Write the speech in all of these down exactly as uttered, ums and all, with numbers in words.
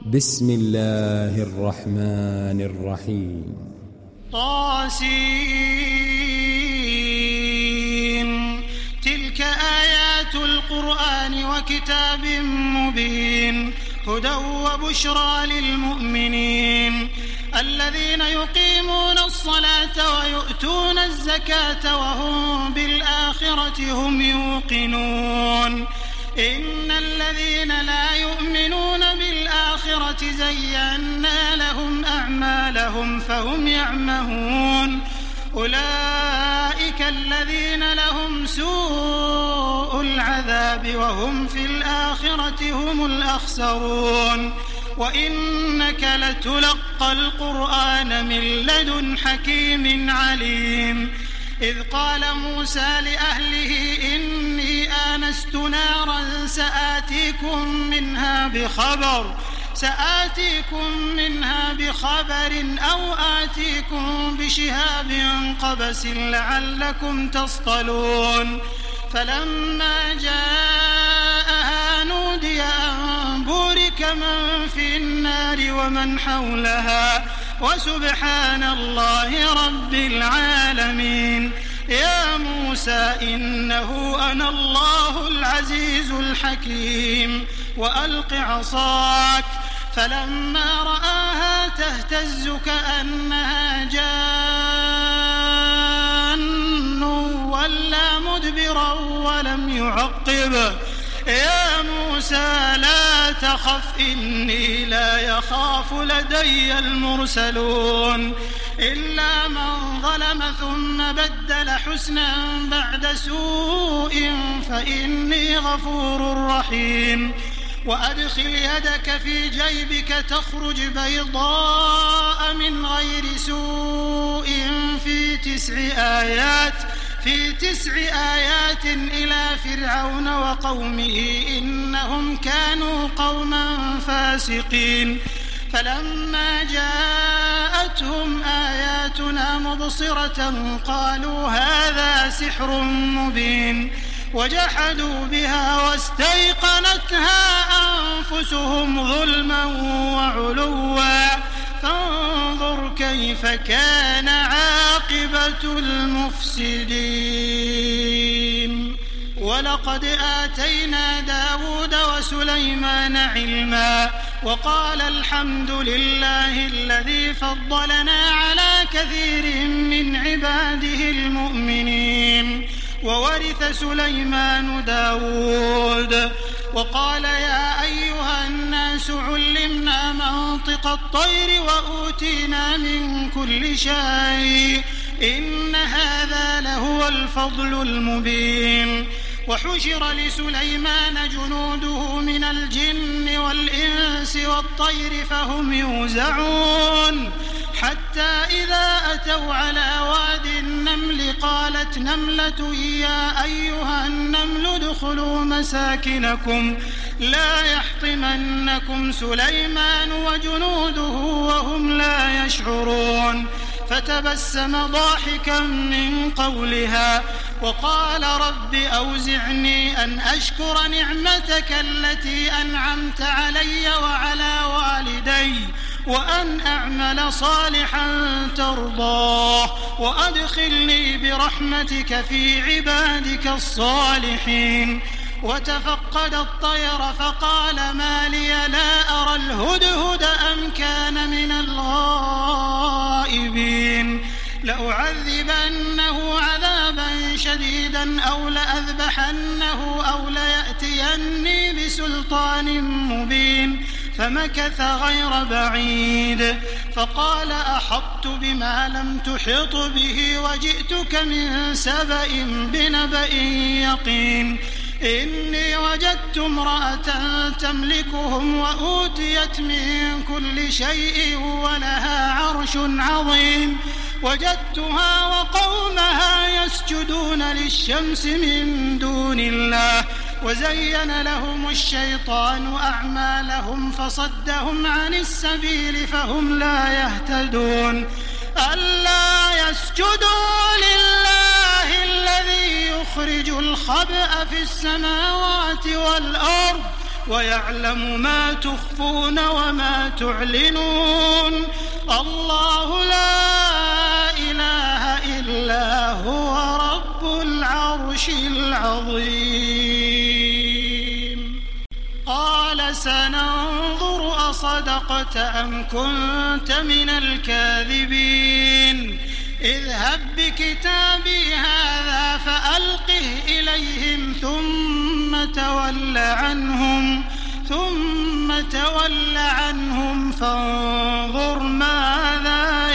بسم الله الرحمن الرحيم. طاسين. تلك آيات القرآن وكتاب مبين هدى وبشرى للمؤمنين الذين يقيمون الصلاة ويؤتون الزكاة وهم بالآخرة هم يوقنون. إن الذين لا يؤمنون بالآخرة زينا لهم أعمالهم فهم يعمهون. أولئك الذين لهم سوء العذاب وهم في الآخرة هم الأخسرون. وإنك لتلقى القرآن من لدن حكيم عليم. إذ قال موسى لأهله إني آنست نارا سآتيكم منها بخبر سآتيكم منها بخبر أو آتيكم بشهاب قبس لعلكم تصطلون. فلما جاءها نودي أن بورك من في النار ومن حولها وسبحان الله رب العالمين. يا موسى إنه أنا الله العزيز الحكيم وألق عصاك. فلما رآها تهتز كأنها جان ولا مدبرا ولم يعقب. يا موسى لا تخف إني لا يخاف لدي المرسلون. إلا من ظلم ثم بدل حسنا بعد سوء فإني غفور رحيم. وأدخل يدك في جيبك تخرج بيضاء من غير سوء في تسع آيات في تسع آيات إلى فرعون وقومه إنهم كانوا قوما فاسقين. فلما جاءتهم آياتنا مبصرة قالوا هذا سحر مبين. وجحدوا بها واستيقنتها أنفسهم ظلما وعلوا. فانظر كيف كان عاقبة المفسدين. ولقد آتينا داود وسليمان علما وقال الحمد لله الذي فضلنا على كثير من عباده المؤمنين. وورث سليمان داود وقال يا أيها الناس علمنا منطق الطير وأوتينا من كل شيء إن هذا لهو الفضل المبين. وحشر لسليمان جنوده من الجن والإنس والطير فهم يوزعون. حتى إذا أتوا على واد النمل قالت نملة يا أيها النمل ادخلوا مساكنكم لا يحطمنكم سليمان وجنوده وهم لا يشعرون. فتبسم ضاحكا من قولها وقال رب أوزعني أن أشكر نعمتك التي أنعمت علي وعلى والدي وأن أعمل صالحا ترضاه وأدخلني برحمتك في عبادك الصالحين. وتفقد الطير فقال ما لي لا أرى الهدهد أم كان من الغائبين. لأعذبنه عذابا شديدا أو لأذبحنه أو ليأتيني بسلطان مبين. فمكث غير بعيد فقال أحطت بما لم تحط به وجئتك من سبأ بنبأ يقين. إني وجدت امرأة تملكهم وأوتيت من كل شيء ولها عرش عظيم. وجدتها وقومها يسجدون للشمس من دون الله وزين لهم الشيطان أعمالهم فصدهم عن السبيل فهم لا يهتدون. ألا يسجدوا لله الذي يخرج الخبأ في السماوات والأرض ويعلم ما تخفون وما تعلنون الله لا إله إلا هو رب العرش العظيم. قال سننظر أصدقت أم كنت من الكاذبين اذهب بكتابي هذا فألقه إليهم ثم تول عنهم ثم تول عنهم فانظر ماذا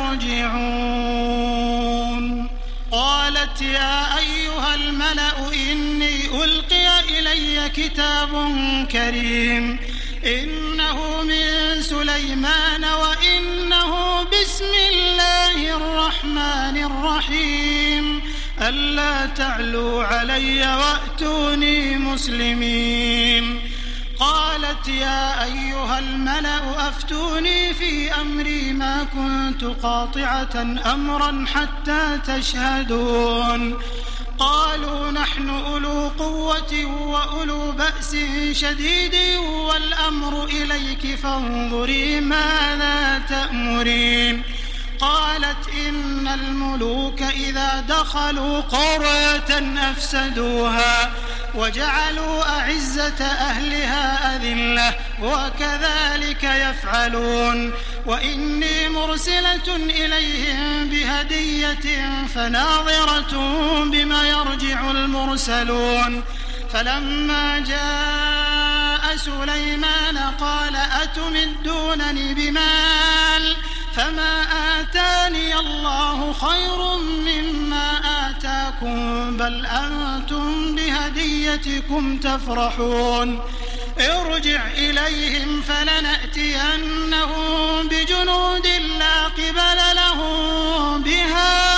يرجعون. قالت يا أيها الملأ إني ألقي إلي كتاب كريم إنه من سليمان وإنه بسم الله الرحمن الرحيم ألا تعلوا علي وأتوني مسلمين. قالت يا أيها الملأ أفتوني في أمري ما كنت قاطعة أمرا حتى تشهدون. قالوا نحن أولو قوة وأولو بأس شديد والأمر إليك فانظري ماذا تأمرين. قالت إن الملوك إذا دخلوا قرية أفسدوها وجعلوا أعزة أهلها أذلة وكذلك يفعلون وإني مرسلة إليهم بهدية فناظرة بما يرجع المرسلون. فلما جاء سليمان قال أتمدونني بمال فما آتاني الله خير مما آتاكم بل أنتم بهديتكم تفرحون. ارجع إليهم فلنأتينهم بجنود لا قبل لهم بها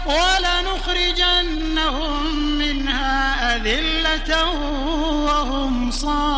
ولنخرجنهم منها أذلة وهم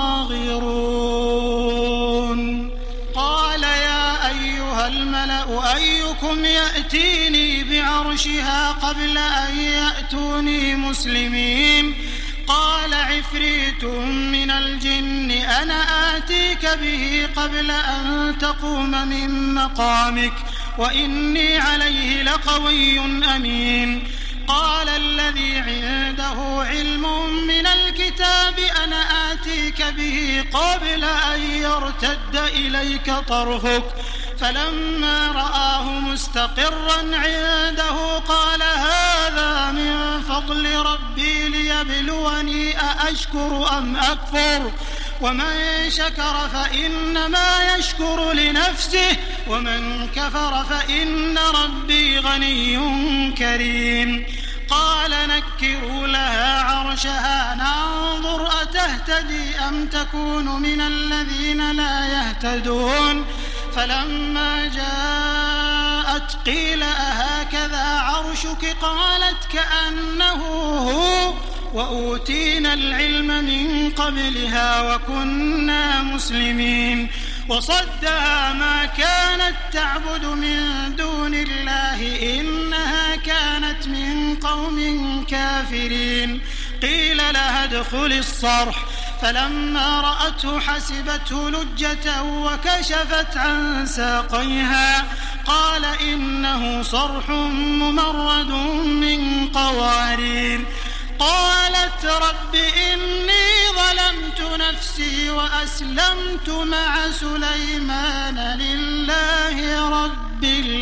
صاغرون. قال يا أيها الملأ أيكم يأتيني بعرشها قبل أن يأتوني مسلمين. قال عفريت من الجن أنا آتيك به قبل أن تقوم من مقامك وإني عليه لقوي أمين. قال الذي عنده علم من الكتاب أنا آتيك به قبل أن يرتد إليك طرفك فلما رآه مستقرا عنده قال هذا من فضل ربي ليبلوني أأشكر أم أكفر ومن شكر فإنما يشكر لنفسه ومن كفر فإن ربي غني كريم. قال نكروا لها عرشها ننظر أتهتدي أم تكون من الذين لا يهتدون. فلما جاءت قيل أهكذا عرشك قالت كأنه هو وأوتينا العلم من قبلها وكنا مسلمين. وصدها ما كانت تعبد من دون الله إنها كانت من قوم كافرين. قيل لها ادخل الصرح فلما رأته حسبته لجة وكشفت عن ساقيها قال إنه صرح ممرد من قوارير. قالت رب إني ظلمت نفسي وأسلمت مع سليمان لله رب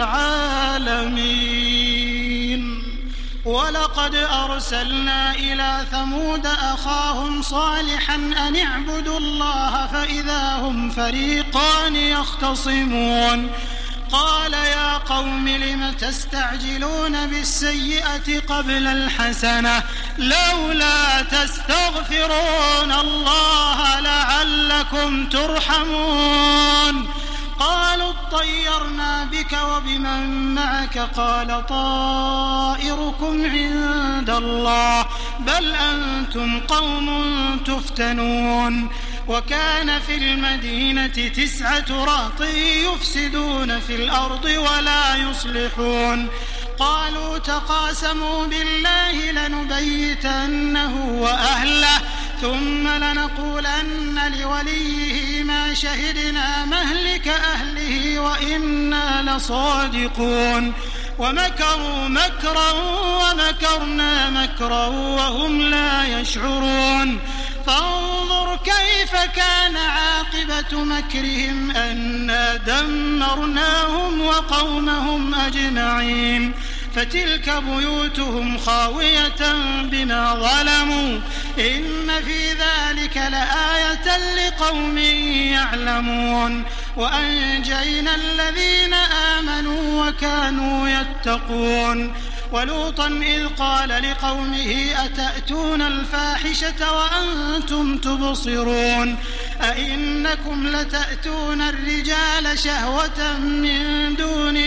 العالمين. ولقد أرسلنا إلى ثمود أخاهم صالحا أن اعبدوا الله فإذا هم فريقان يختصمون. قال يا قوم لم تستعجلون بالسيئة قبل الحسنة لولا تستغفرون الله لعلكم ترحمون. قالوا اطيرنا بك وبمن معك قال طائركم عند الله بل أنتم قوم تفتنون. وكان في المدينة تسعة رهط يفسدون في الأرض ولا يصلحون. قالوا تقاسموا بالله لنبيتنه وأهله ثم لنقولن لوليه ما شهدنا مهلك أهله وإنا لصادقون ومكروا مكرا ومكرنا مكرا وهم لا يشعرون فانظر كيف كان عاقبة مكرهم أنا دمرناهم وقومهم أجمعين فتلك بيوتهم خاوية بما ظلموا إن في ذلك لآية لقوم يعلمون وأنجينا الذين آمنوا وكانوا يتقون ولوطا إذ قال لقومه أتأتون الفاحشة وأنتم تبصرون أئنكم لتأتون الرجال شهوة من دون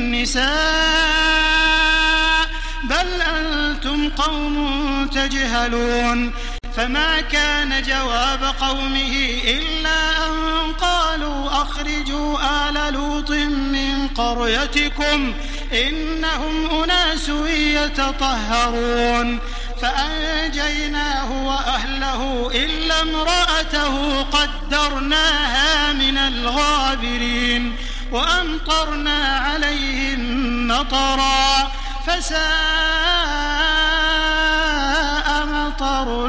النساء بل أنتم قوم تجهلون فما كان جواب قومه إلا أن قالوا أخرجوا آل لوط من قريتكم إنهم أناس يتطهرون فأنجيناه وأهله إلا امرأته قدرناها من الغابرين وأمطرنا عليهم مطرا فساء مطر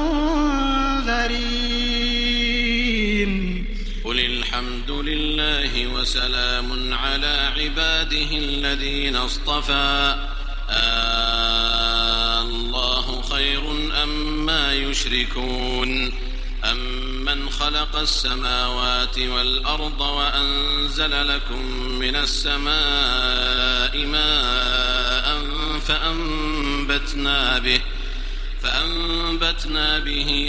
المنذرين قل الحمد لله وسلام على عباده الذين اصطفى آه الله خير أما يشركون أمن خلق السماوات والأرض وأنزل لكم من السماء ماء فأنبتنا به فأنبتنا به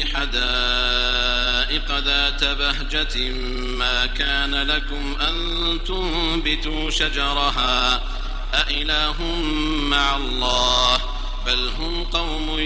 حدائق ذات بهجة ما كان لكم أن تنبتوا شجرها أإله مع الله بل هم قوم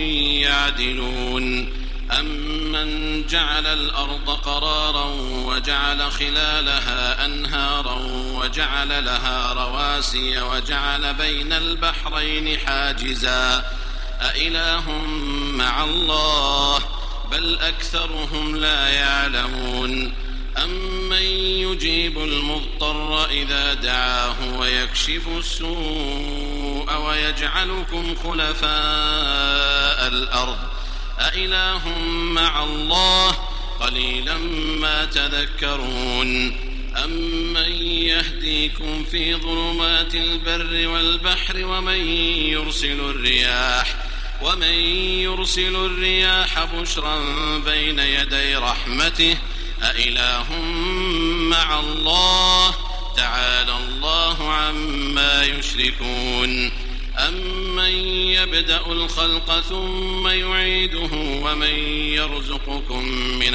يعدلون أمن جعل الأرض قرارا وجعل خلالها أنهارا وجعل لها رواسي وجعل بين البحرين حاجزا أإله مع الله بل أكثرهم لا يعلمون أمن يجيب المضطر إذا دعاه ويكشف السوء ويجعلكم خلفاء الأرض أإله مع الله قليلا ما تذكرون أمن يهديكم في ظلمات البر والبحر ومن يرسل الرياح ومن يرسل الرياح بشرا بين يدي رحمته أإله مع الله تعالى الله عما يشركون أمن يبدأ الخلق ثم يعيده ومن يرزقكم من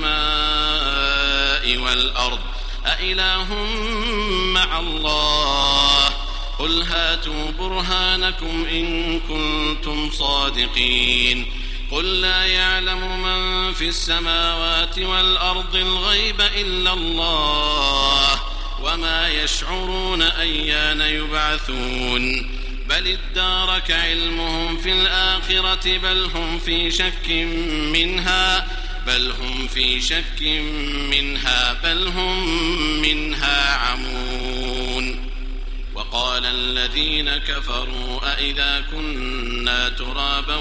السماء والأرض أإله مع الله قل هاتوا برهانكم إن كنتم صادقين قل لا يعلم من في السماوات والأرض الغيب إلا الله وما يشعرون أيان يبعثون بل ادارك علمهم في الآخرة بل هم في شك منها بل هم في شك منها بل هم منها عمون وقال الذين كفروا أئذا كنا ترابا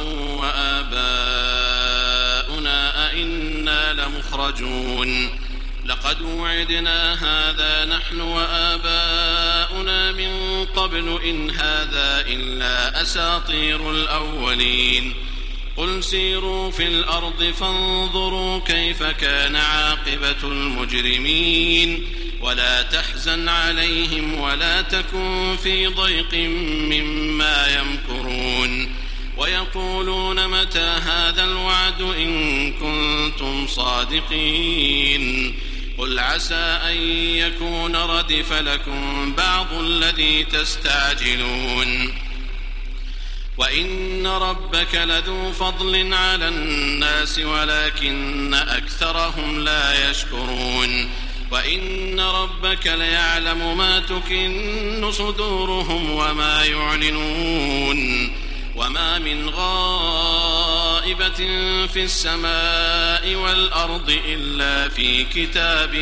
وآباؤنا أئنا لمخرجون لقد وعدنا هذا نحن وآباؤنا من قبل إن هذا إلا أساطير الأولين قل سيروا في الأرض فانظروا كيف كان عاقبة المجرمين ولا تحزن عليهم ولا تكن في ضيق مما يمكرون ويقولون متى هذا الوعد إن كنتم صادقين قل عسى أن يكون ردف لكم بعض الذي تستعجلون وإن ربك لذو فضل على الناس ولكن أكثرهم لا يشكرون وإن ربك ليعلم ما تكن صدورهم وما يعلنون وما من غائبة في السماء والأرض إلا في كتاب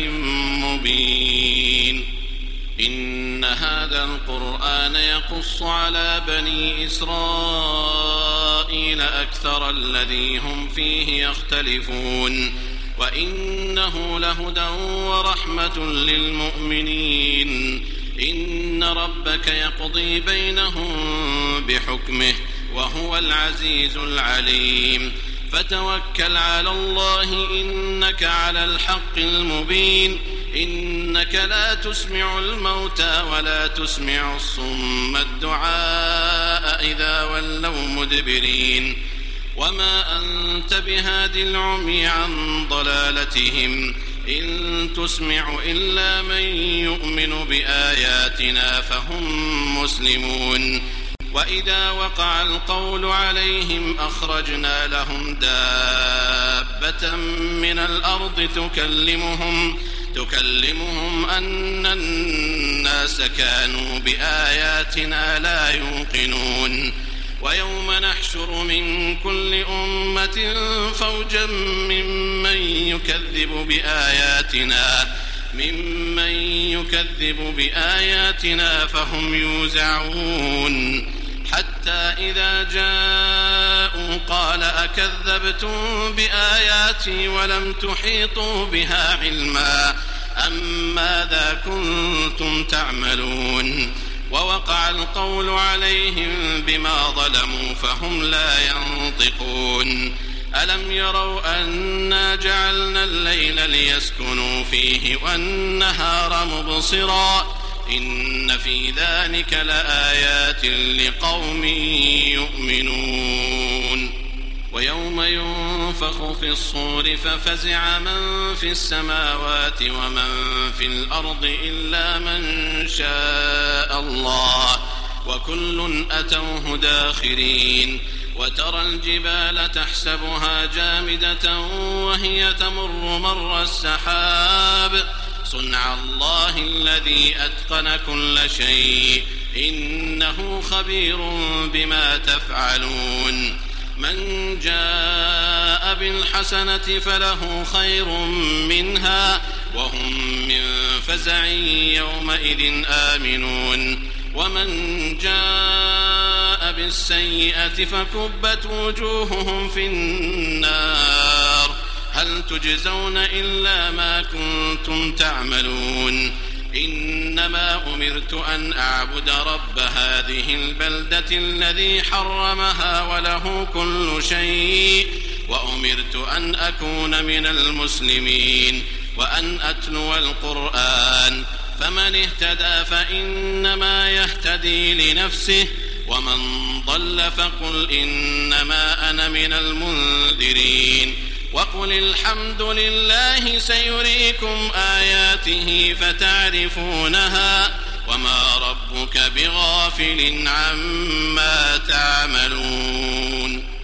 مبين. إن هذا القرآن يقص على بني إسرائيل أكثر الذي هم فيه يختلفون وإنه لهدى ورحمة للمؤمنين. إن ربك يقضي بينهم بحكمه وهو العزيز العليم. فتوكل على الله إنك على الحق المبين. إنك لا تسمع الموتى ولا تسمع الصم الدعاء إذا ولوا مدبرين. وما أنت بهاد العمي عن ضلالتهم إن تسمع إلا من يؤمن بآياتنا فهم مسلمون. وإذا وقع القول عليهم أخرجنا لهم دابة من الأرض تكلمهم تكلمهم أن الناس كانوا بآياتنا لا يوقنون. ويوم نحشر من كل أمة فوجا ممن يكذب بآياتنا ممن يكذب بآياتنا فهم يوزعون. حتى إذا جاءوا قال أكذبتم بآياتي ولم تحيطوا بها علما أم ماذا كنتم تعملون. ووقع القول عليهم بما ظلموا فهم لا ينطقون. ألم يروا أنا جعلنا الليل ليسكنوا فيه والنهار مبصرا إن في ذلك لآيات لقوم يؤمنون. ويوم ينفخ في الصور ففزع من في السماوات ومن في الأرض إلا من شاء الله وكل أتوه داخرين. وترى الجبال تحسبها جامدة وهي تمر مر السحاب صنع الله الذي أتقن كل شيء إنه خبير بما تفعلون. من جاء بالحسنة فله خير منها وهم من فزع يومئذ آمنون. ومن جاء بالسيئة فكبت وجوههم في النار هل تجزون إلا ما كنتم تعملون. إنما أمرت أن أعبد رب هذه البلدة الذي حرمها وله كل شيء وأمرت أن أكون من المسلمين وأن أتلو القرآن فمن اهتدى فإنما يهتدي لنفسه ومن ضل فقل إنما أنا من المنذرين. وقل الحمد لله سيريكم آياته فتعرفونها وما ربك بغافل عما تعملون.